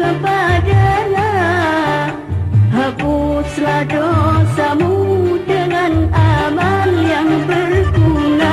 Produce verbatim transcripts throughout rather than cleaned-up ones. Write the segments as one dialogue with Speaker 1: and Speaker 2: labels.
Speaker 1: kepadanya. Hapuslah dosamu dengan amal yang berguna.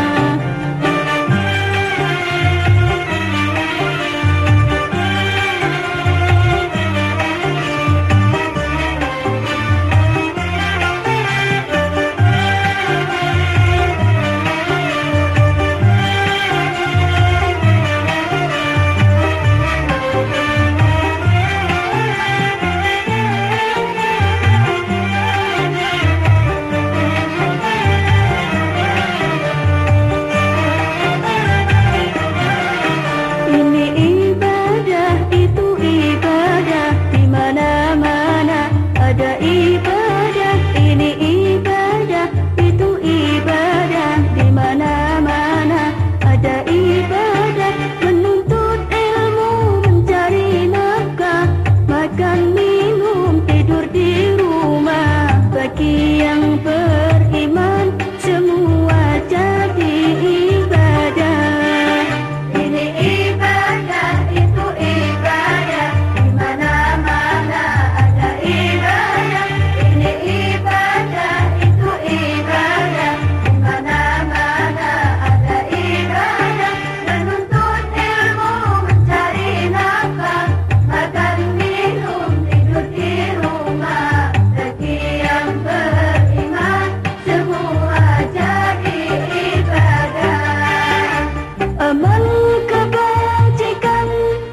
Speaker 1: Bagi yang beriman semua jadi ibadah. Ini ibadah, itu ibadah, di mana-mana ada ibadah. Ini ibadah, itu ibadah, di mana-mana ada ibadah. Menuntut ilmu, mencari nafkah, makan minum, tidur di rumah. Bagi yang beriman semua jadi ibadah. Amal kebajikan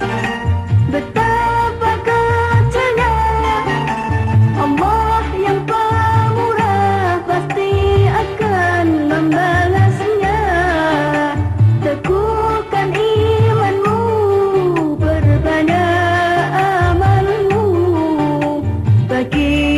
Speaker 1: betapa kecilnya, Allah yang pemurah pasti akan membalasnya. Teguhkan imanmu, perbanyak amalmu, bagi